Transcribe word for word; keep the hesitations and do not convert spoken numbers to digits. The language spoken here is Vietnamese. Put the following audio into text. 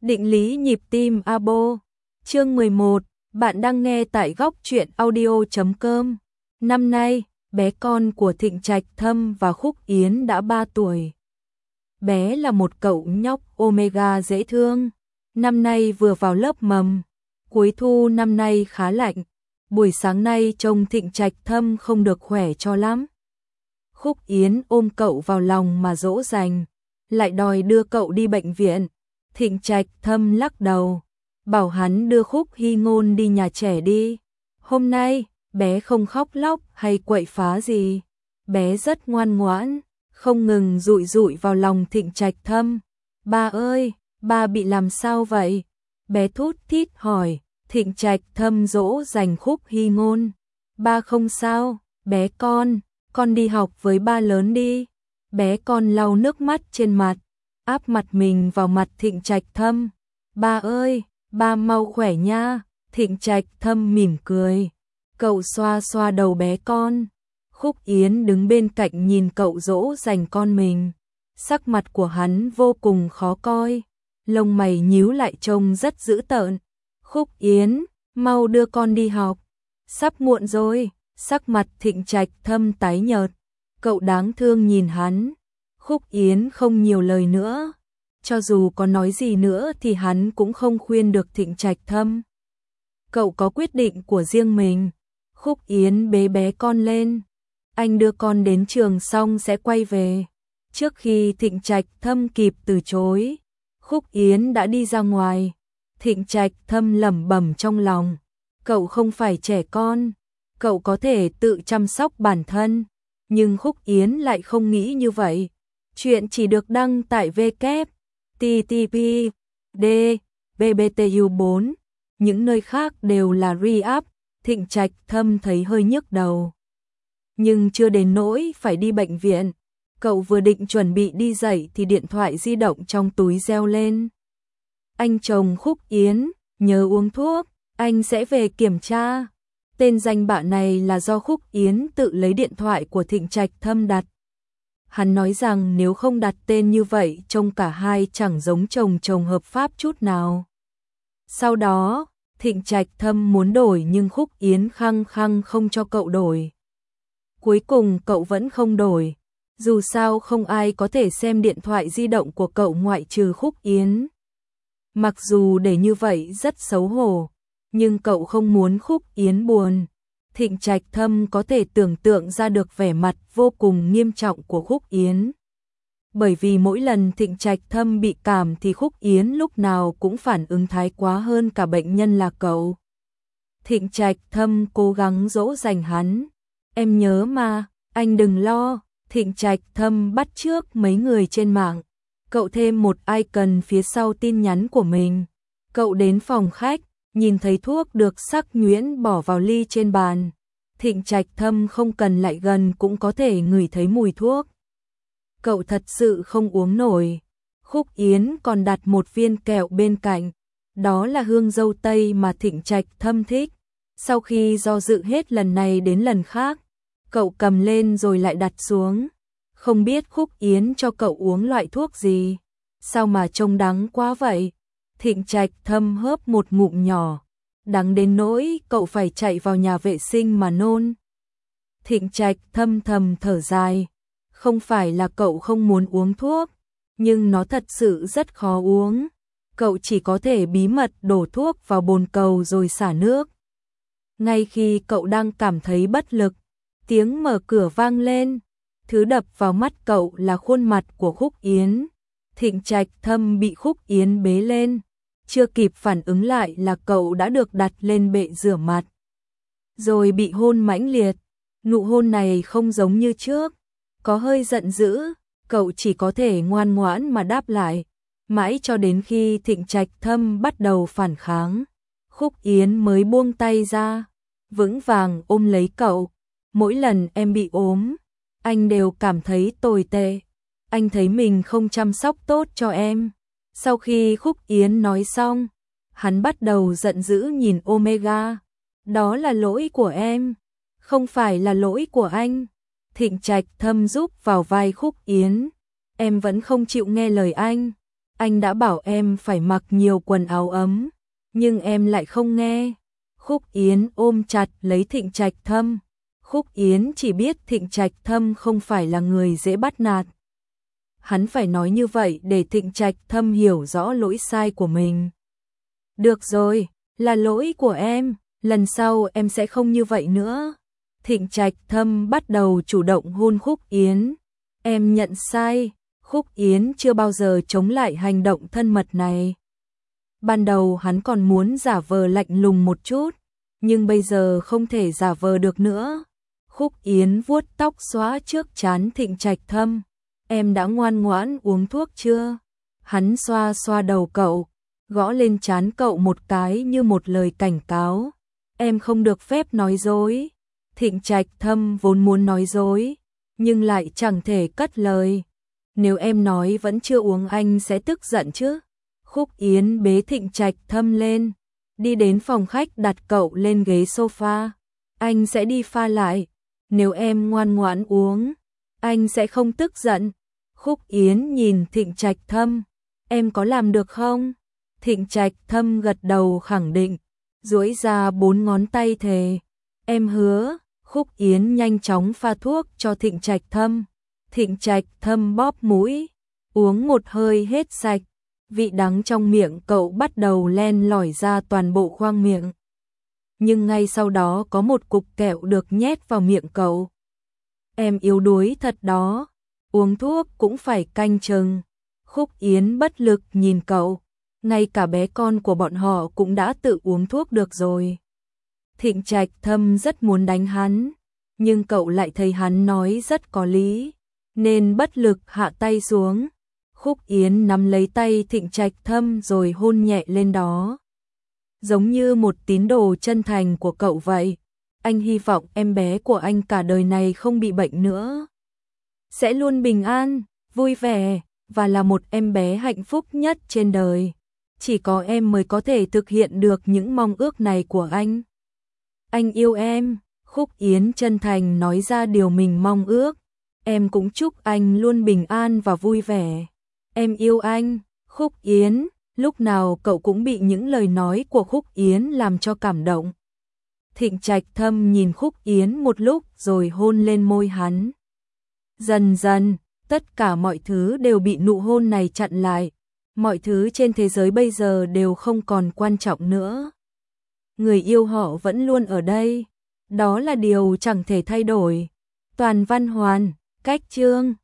Định lý nhịp tim Abo. Chương mười một, bạn đang nghe tại góc truyện audio chấm com. Năm nay, bé con của Thịnh Trạch Thâm và Khúc Yến đã ba tuổi. Bé là một cậu nhóc Omega dễ thương. Năm nay vừa vào lớp mầm. Cuối thu năm nay khá lạnh. Buổi sáng nay trông Thịnh Trạch Thâm không được khỏe cho lắm. Khúc Yến ôm cậu vào lòng mà dỗ dành, lại đòi đưa cậu đi bệnh viện. Thịnh Trạch Thâm lắc đầu, bảo hắn đưa Khúc Hy Ngôn đi nhà trẻ đi. Hôm nay, bé không khóc lóc hay quậy phá gì. Bé rất ngoan ngoãn, không ngừng dụi dụi vào lòng Thịnh Trạch Thâm. Ba ơi, ba bị làm sao vậy? Bé thút thít hỏi. Thịnh Trạch Thâm dỗ dành Khúc Hy Ngôn. Ba không sao, bé con, con đi học với ba lớn đi. Bé con lau nước mắt trên mặt, áp mặt mình vào mặt Thịnh Trạch Thâm. Ba ơi, ba mau khỏe nha. Thịnh Trạch Thâm mỉm cười. Cậu xoa xoa đầu bé con. Khúc Yến đứng bên cạnh nhìn cậu dỗ dành con mình. Sắc mặt của hắn vô cùng khó coi, lông mày nhíu lại trông rất dữ tợn. Khúc Yến, mau đưa con đi học. Sắp muộn rồi. Sắc mặt Thịnh Trạch Thâm tái nhợt. Cậu đáng thương nhìn hắn. Khúc Yến không nhiều lời nữa. Cho dù có nói gì nữa thì hắn cũng không khuyên được Thịnh Trạch Thâm. Cậu có quyết định của riêng mình. Khúc Yến bế bé con lên. Anh đưa con đến trường xong sẽ quay về. Trước khi Thịnh Trạch Thâm kịp từ chối, Khúc Yến đã đi ra ngoài. Thịnh Trạch Thâm lẩm bẩm trong lòng. Cậu không phải trẻ con. Cậu có thể tự chăm sóc bản thân. Nhưng Khúc Yến lại không nghĩ như vậy. Chuyện chỉ được đăng tại w w w chấm t t p d b b t u bốn. Những nơi khác đều là re-up. Thịnh Trạch Thâm thấy hơi nhức đầu. Nhưng chưa đến nỗi phải đi bệnh viện. Cậu vừa định chuẩn bị đi dậy thì điện thoại di động trong túi reo lên. Anh chồng Khúc Yến, nhớ uống thuốc, anh sẽ về kiểm tra. Tên danh bạ này là do Khúc Yến tự lấy điện thoại của Thịnh Trạch Thâm đặt. Hắn nói rằng nếu không đặt tên như vậy trông cả hai chẳng giống chồng chồng hợp pháp chút nào. Sau đó, Thịnh Trạch Thâm muốn đổi nhưng Khúc Yến khăng khăng không cho cậu đổi. Cuối cùng cậu vẫn không đổi. Dù sao không ai có thể xem điện thoại di động của cậu ngoại trừ Khúc Yến. Mặc dù để như vậy rất xấu hổ, nhưng cậu không muốn Khúc Yến buồn. Thịnh Trạch Thâm có thể tưởng tượng ra được vẻ mặt vô cùng nghiêm trọng của Khúc Yến. Bởi vì mỗi lần Thịnh Trạch Thâm bị cảm thì Khúc Yến lúc nào cũng phản ứng thái quá hơn cả bệnh nhân là cậu. Thịnh Trạch Thâm cố gắng dỗ dành hắn. Em nhớ mà, anh đừng lo. Thịnh Trạch Thâm bắt chước mấy người trên mạng. Cậu thêm một icon phía sau tin nhắn của mình. Cậu đến phòng khách, nhìn thấy thuốc được sắc nhuyễn bỏ vào ly trên bàn. Thịnh Trạch Thâm không cần lại gần cũng có thể ngửi thấy mùi thuốc. Cậu thật sự không uống nổi. Khúc Yến còn đặt một viên kẹo bên cạnh. Đó là hương dâu tây mà Thịnh Trạch Thâm thích. Sau khi do dự hết lần này đến lần khác, cậu cầm lên rồi lại đặt xuống. Không biết Khúc Yến cho cậu uống loại thuốc gì. Sao mà trông đắng quá vậy? Thịnh Trạch Thâm hớp một ngụm nhỏ. Đắng đến nỗi cậu phải chạy vào nhà vệ sinh mà nôn. Thịnh Trạch Thâm thầm thở dài. Không phải là cậu không muốn uống thuốc, nhưng nó thật sự rất khó uống. Cậu chỉ có thể bí mật đổ thuốc vào bồn cầu rồi xả nước. Ngay khi cậu đang cảm thấy bất lực, tiếng mở cửa vang lên. Thứ đập vào mắt cậu là khuôn mặt của Khúc Yến. Thịnh Trạch Thâm bị Khúc Yến bế lên. Chưa kịp phản ứng lại là cậu đã được đặt lên bệ rửa mặt. Rồi bị hôn mãnh liệt. Nụ hôn này không giống như trước. Có hơi giận dữ. Cậu chỉ có thể ngoan ngoãn mà đáp lại. Mãi cho đến khi Thịnh Trạch Thâm bắt đầu phản kháng, Khúc Yến mới buông tay ra. Vững vàng ôm lấy cậu. Mỗi lần em bị ốm, anh đều cảm thấy tồi tệ. Anh thấy mình không chăm sóc tốt cho em. Sau khi Khúc Yến nói xong, hắn bắt đầu giận dữ nhìn Omega. Đó là lỗi của em, không phải là lỗi của anh. Thịnh Trạch Thâm giúp vào vai Khúc Yến. Em vẫn không chịu nghe lời anh. Anh đã bảo em phải mặc nhiều quần áo ấm, nhưng em lại không nghe. Khúc Yến ôm chặt lấy Thịnh Trạch Thâm. Khúc Yến chỉ biết Thịnh Trạch Thâm không phải là người dễ bắt nạt. Hắn phải nói như vậy để Thịnh Trạch Thâm hiểu rõ lỗi sai của mình. Được rồi, là lỗi của em, lần sau em sẽ không như vậy nữa. Thịnh Trạch Thâm bắt đầu chủ động hôn Khúc Yến. Em nhận sai, Khúc Yến chưa bao giờ chống lại hành động thân mật này. Ban đầu hắn còn muốn giả vờ lạnh lùng một chút, nhưng bây giờ không thể giả vờ được nữa. Khúc Yến vuốt tóc xõa trước trán Thịnh Trạch Thâm. Em đã ngoan ngoãn uống thuốc chưa? Hắn xoa xoa đầu cậu, gõ lên trán cậu một cái như một lời cảnh cáo. Em không được phép nói dối. Thịnh Trạch Thâm vốn muốn nói dối, nhưng lại chẳng thể cất lời. Nếu em nói vẫn chưa uống anh sẽ tức giận chứ? Khúc Yến bế Thịnh Trạch Thâm lên, đi đến phòng khách đặt cậu lên ghế sofa. Anh sẽ đi pha lại. Nếu em ngoan ngoãn uống, anh sẽ không tức giận. Khúc Yến nhìn Thịnh Trạch Thâm. Em có làm được không? Thịnh Trạch Thâm gật đầu khẳng định, duỗi ra bốn ngón tay thề. Em hứa. Khúc Yến nhanh chóng pha thuốc cho Thịnh Trạch Thâm. Thịnh Trạch Thâm bóp mũi, uống một hơi hết sạch. Vị đắng trong miệng cậu bắt đầu len lỏi ra toàn bộ khoang miệng. Nhưng ngay sau đó có một cục kẹo được nhét vào miệng cậu. Em yếu đuối thật đó, uống thuốc cũng phải canh chừng. Khúc Yến bất lực nhìn cậu, ngay cả bé con của bọn họ cũng đã tự uống thuốc được rồi. Thịnh Trạch Thâm rất muốn đánh hắn, nhưng cậu lại thấy hắn nói rất có lý, nên bất lực hạ tay xuống. Khúc Yến nắm lấy tay Thịnh Trạch Thâm rồi hôn nhẹ lên đó. Giống như một tín đồ chân thành của cậu vậy. Anh hy vọng em bé của anh cả đời này không bị bệnh nữa. Sẽ luôn bình an, vui vẻ, và là một em bé hạnh phúc nhất trên đời. Chỉ có em mới có thể thực hiện được những mong ước này của anh. Anh yêu em, Khúc Yến chân thành nói ra điều mình mong ước. Em cũng chúc anh luôn bình an và vui vẻ. Em yêu anh, Khúc Yến. Lúc nào cậu cũng bị những lời nói của Khúc Yến làm cho cảm động. Thịnh Trạch Thâm nhìn Khúc Yến một lúc rồi hôn lên môi hắn. Dần dần, tất cả mọi thứ đều bị nụ hôn này chặn lại. Mọi thứ trên thế giới bây giờ đều không còn quan trọng nữa. Người yêu họ vẫn luôn ở đây. Đó là điều chẳng thể thay đổi. Toàn Văn Hoàn, Cách Chương